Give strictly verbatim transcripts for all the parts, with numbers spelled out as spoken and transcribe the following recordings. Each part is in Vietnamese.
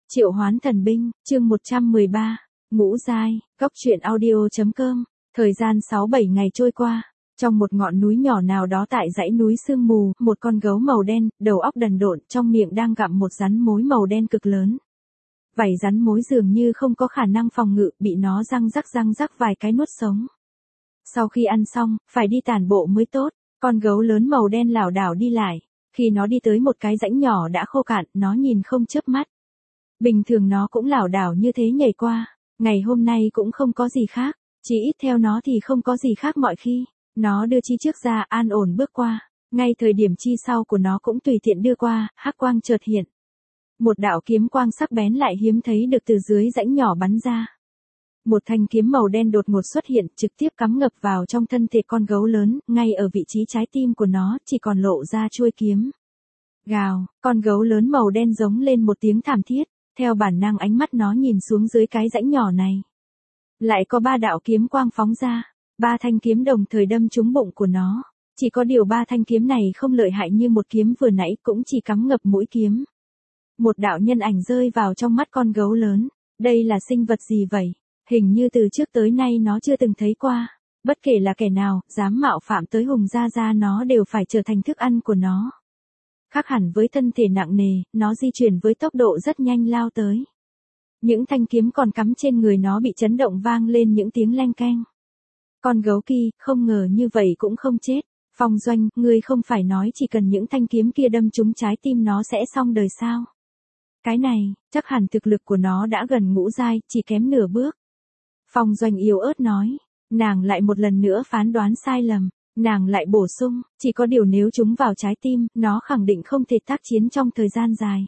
Triệu Hoán Thần Binh, chương một trăm mười ba, Ngũ Giai, Góc truyện audio.com, thời gian sáu bảy ngày trôi qua, trong một ngọn núi nhỏ nào đó tại dãy núi sương mù, một con gấu màu đen, đầu óc đần độn, trong miệng đang gặm một rắn mối màu đen cực lớn. Vảy rắn mối dường như không có khả năng phòng ngự, bị nó răng rắc răng rắc vài cái nuốt sống. Sau khi ăn xong, phải đi tản bộ mới tốt, con gấu lớn màu đen lảo đảo đi lại, khi nó đi tới một cái rãnh nhỏ đã khô cạn, nó nhìn không chớp mắt. Bình thường nó cũng lảo đảo như thế nhảy qua, ngày hôm nay cũng không có gì khác, chỉ ít theo nó thì không có gì khác mọi khi. Nó đưa chi trước ra an ổn bước qua, ngay thời điểm chi sau của nó cũng tùy tiện đưa qua, hắc quang chợt hiện. Một đạo kiếm quang sắc bén lại hiếm thấy được từ dưới rãnh nhỏ bắn ra. Một thanh kiếm màu đen đột ngột xuất hiện, trực tiếp cắm ngập vào trong thân thể con gấu lớn, ngay ở vị trí trái tim của nó, chỉ còn lộ ra chuôi kiếm. Gào, con gấu lớn màu đen giống lên một tiếng thảm thiết, theo bản năng ánh mắt nó nhìn xuống dưới cái rãnh nhỏ này. Lại có ba đạo kiếm quang phóng ra, ba thanh kiếm đồng thời đâm trúng bụng của nó. Chỉ có điều ba thanh kiếm này không lợi hại như một kiếm vừa nãy, cũng chỉ cắm ngập mũi kiếm. Một đạo nhân ảnh rơi vào trong mắt con gấu lớn. Đây là sinh vật gì vậy? Hình như từ trước tới nay nó chưa từng thấy qua. Bất kể là kẻ nào, dám mạo phạm tới Hùng Gia Gia nó đều phải trở thành thức ăn của nó. Khác hẳn với thân thể nặng nề, nó di chuyển với tốc độ rất nhanh lao tới. Những thanh kiếm còn cắm trên người nó bị chấn động vang lên những tiếng leng keng. Con gấu kia, không ngờ như vậy cũng không chết. Phong Doanh, ngươi không phải nói chỉ cần những thanh kiếm kia đâm trúng trái tim nó sẽ xong đời sao? Cái này, chắc hẳn thực lực của nó đã gần ngũ giai, chỉ kém nửa bước. Phong Doanh yếu ớt nói, nàng lại một lần nữa phán đoán sai lầm. Nàng lại bổ sung, chỉ có điều nếu chúng vào trái tim, nó khẳng định không thể tác chiến trong thời gian dài.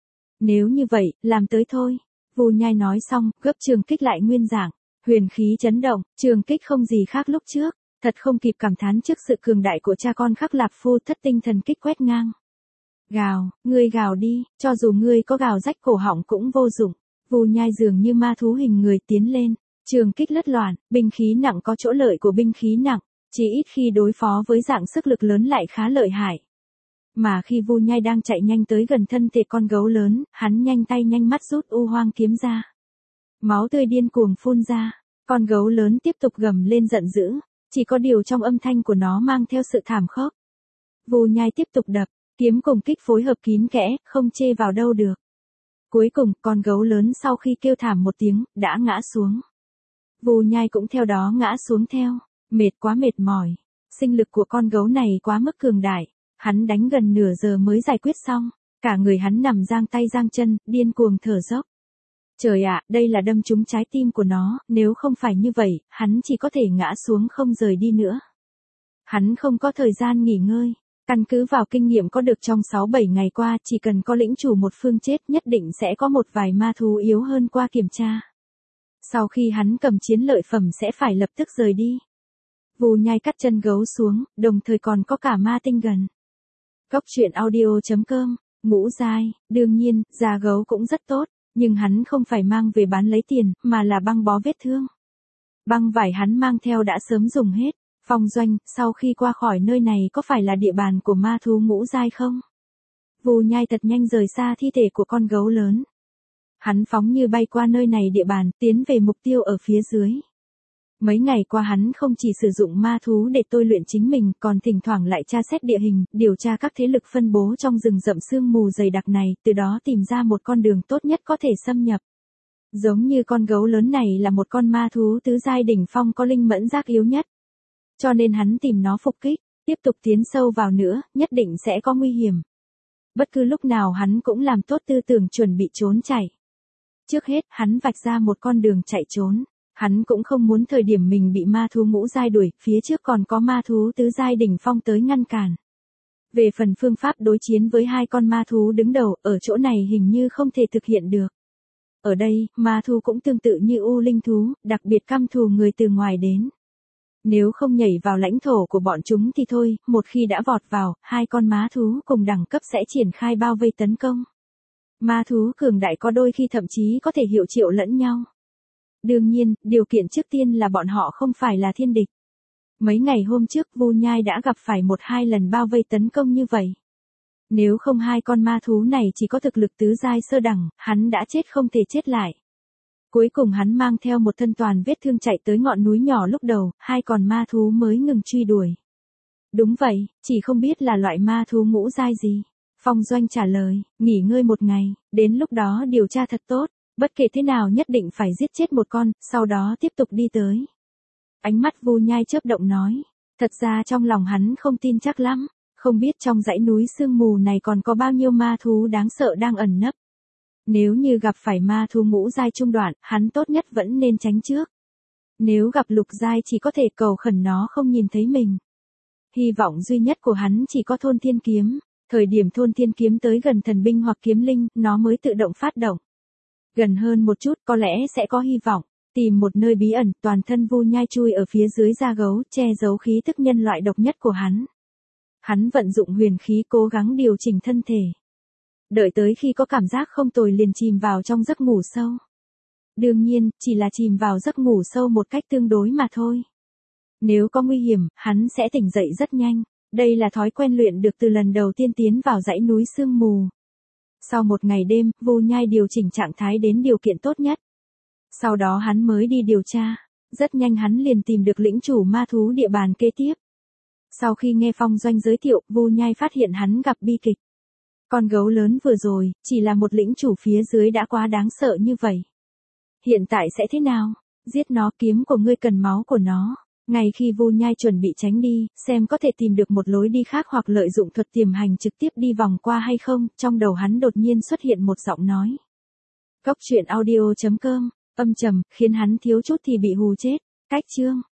Nếu như vậy, làm tới thôi. Vu Nhai nói xong, gấp trường kích lại nguyên dạng, huyền khí chấn động, trường kích không gì khác lúc trước, thật không kịp cảm thán trước sự cường đại của cha con Khắc Lạp Phu, thất tinh thần kích quét ngang. Gào, ngươi gào đi, cho dù ngươi có gào rách cổ họng cũng vô dụng. Vu Nhai dường như ma thú hình người tiến lên, trường kích lất loạn, binh khí nặng có chỗ lợi của binh khí nặng. Chỉ ít khi đối phó với dạng sức lực lớn lại khá lợi hại. Mà khi Vu Nhai đang chạy nhanh tới gần thân thể con gấu lớn, hắn nhanh tay nhanh mắt rút u hoang kiếm ra. Máu tươi điên cuồng phun ra, con gấu lớn tiếp tục gầm lên giận dữ, chỉ có điều trong âm thanh của nó mang theo sự thảm khốc. Vu Nhai tiếp tục đập, kiếm cùng kích phối hợp kín kẽ, không chê vào đâu được. Cuối cùng, con gấu lớn sau khi kêu thảm một tiếng, đã ngã xuống. Vu Nhai cũng theo đó ngã xuống theo. Mệt quá mệt mỏi, sinh lực của con gấu này quá mức cường đại, hắn đánh gần nửa giờ mới giải quyết xong, cả người hắn nằm giang tay giang chân, điên cuồng thở dốc. Trời ạ, đây là đâm trúng trái tim của nó, nếu không phải như vậy, hắn chỉ có thể ngã xuống không rời đi nữa. Hắn không có thời gian nghỉ ngơi, căn cứ vào kinh nghiệm có được trong sáu bảy ngày qua, chỉ cần có lĩnh chủ một phương chết nhất định sẽ có một vài ma thú yếu hơn qua kiểm tra. Sau khi hắn cầm chiến lợi phẩm sẽ phải lập tức rời đi. Vu Nhai cắt chân gấu xuống, đồng thời còn có cả ma tinh gần. Góc truyện audio.com, ngũ giai, đương nhiên, da gấu cũng rất tốt, nhưng hắn không phải mang về bán lấy tiền, mà là băng bó vết thương. Băng vải hắn mang theo đã sớm dùng hết. Phong Doanh, sau khi qua khỏi nơi này có phải là địa bàn của ma thú ngũ giai không? Vu Nhai thật nhanh rời xa thi thể của con gấu lớn. Hắn phóng như bay qua nơi này địa bàn, tiến về mục tiêu ở phía dưới. Mấy ngày qua hắn không chỉ sử dụng ma thú để tôi luyện chính mình, còn thỉnh thoảng lại tra xét địa hình, điều tra các thế lực phân bố trong rừng rậm sương mù dày đặc này, từ đó tìm ra một con đường tốt nhất có thể xâm nhập. Giống như con gấu lớn này là một con ma thú tứ giai đỉnh phong có linh mẫn giác yếu nhất. Cho nên hắn tìm nó phục kích, tiếp tục tiến sâu vào nữa, nhất định sẽ có nguy hiểm. Bất cứ lúc nào hắn cũng làm tốt tư tưởng chuẩn bị trốn chạy. Trước hết, hắn vạch ra một con đường chạy trốn. Hắn cũng không muốn thời điểm mình bị ma thú ngũ giai đuổi, phía trước còn có ma thú tứ giai đỉnh phong tới ngăn cản. Về phần phương pháp đối chiến với hai con ma thú đứng đầu, ở chỗ này hình như không thể thực hiện được. Ở đây, ma thú cũng tương tự như u linh thú, đặc biệt căm thù người từ ngoài đến. Nếu không nhảy vào lãnh thổ của bọn chúng thì thôi, một khi đã vọt vào, hai con ma thú cùng đẳng cấp sẽ triển khai bao vây tấn công. Ma thú cường đại có đôi khi thậm chí có thể hiệu triệu lẫn nhau. Đương nhiên, điều kiện trước tiên là bọn họ không phải là thiên địch. Mấy ngày hôm trước Vu Nhai đã gặp phải một hai lần bao vây tấn công như vậy. Nếu không hai con ma thú này chỉ có thực lực tứ giai sơ đẳng, hắn đã chết không thể chết lại. Cuối cùng hắn mang theo một thân toàn vết thương chạy tới ngọn núi nhỏ lúc đầu, hai con ma thú mới ngừng truy đuổi. Đúng vậy, chỉ không biết là loại ma thú ngũ giai gì. Phong Doanh trả lời, nghỉ ngơi một ngày, đến lúc đó điều tra thật tốt, bất kể thế nào nhất định phải giết chết một con, sau đó tiếp tục đi tới. Ánh mắt Vu Nhai chớp động nói, thật ra trong lòng hắn không tin chắc lắm, không biết trong dãy núi sương mù này còn có bao nhiêu ma thú đáng sợ đang ẩn nấp. Nếu như gặp phải ma thú ngũ giai trung đoạn, hắn tốt nhất vẫn nên tránh trước. Nếu gặp lục giai chỉ có thể cầu khẩn nó không nhìn thấy mình. Hy vọng duy nhất của hắn chỉ có thôn thiên kiếm, thời điểm thôn thiên kiếm tới gần thần binh hoặc kiếm linh, nó mới tự động phát động. Gần hơn một chút có lẽ sẽ có hy vọng, tìm một nơi bí ẩn, toàn thân Vu Nhai chui ở phía dưới da gấu, che giấu khí tức nhân loại độc nhất của hắn. Hắn vận dụng huyền khí cố gắng điều chỉnh thân thể. Đợi tới khi có cảm giác không tồi liền chìm vào trong giấc ngủ sâu. Đương nhiên, chỉ là chìm vào giấc ngủ sâu một cách tương đối mà thôi. Nếu có nguy hiểm, hắn sẽ tỉnh dậy rất nhanh. Đây là thói quen luyện được từ lần đầu tiên tiến vào dãy núi sương mù. Sau một ngày đêm, Vu Nhai điều chỉnh trạng thái đến điều kiện tốt nhất. Sau đó hắn mới đi điều tra. Rất nhanh hắn liền tìm được lĩnh chủ ma thú địa bàn kế tiếp. Sau khi nghe Phong Doanh giới thiệu, Vu Nhai phát hiện hắn gặp bi kịch. Con gấu lớn vừa rồi, chỉ là một lĩnh chủ phía dưới đã quá đáng sợ như vậy. Hiện tại sẽ thế nào? Giết nó, kiếm của ngươi cần máu của nó. Ngay khi Vu Nhai chuẩn bị tránh đi, xem có thể tìm được một lối đi khác hoặc lợi dụng thuật tiềm hành trực tiếp đi vòng qua hay không, trong đầu hắn đột nhiên xuất hiện một giọng nói. Cốc truyện audio chấm com, âm trầm, khiến hắn thiếu chút thì bị hù chết. Cách chương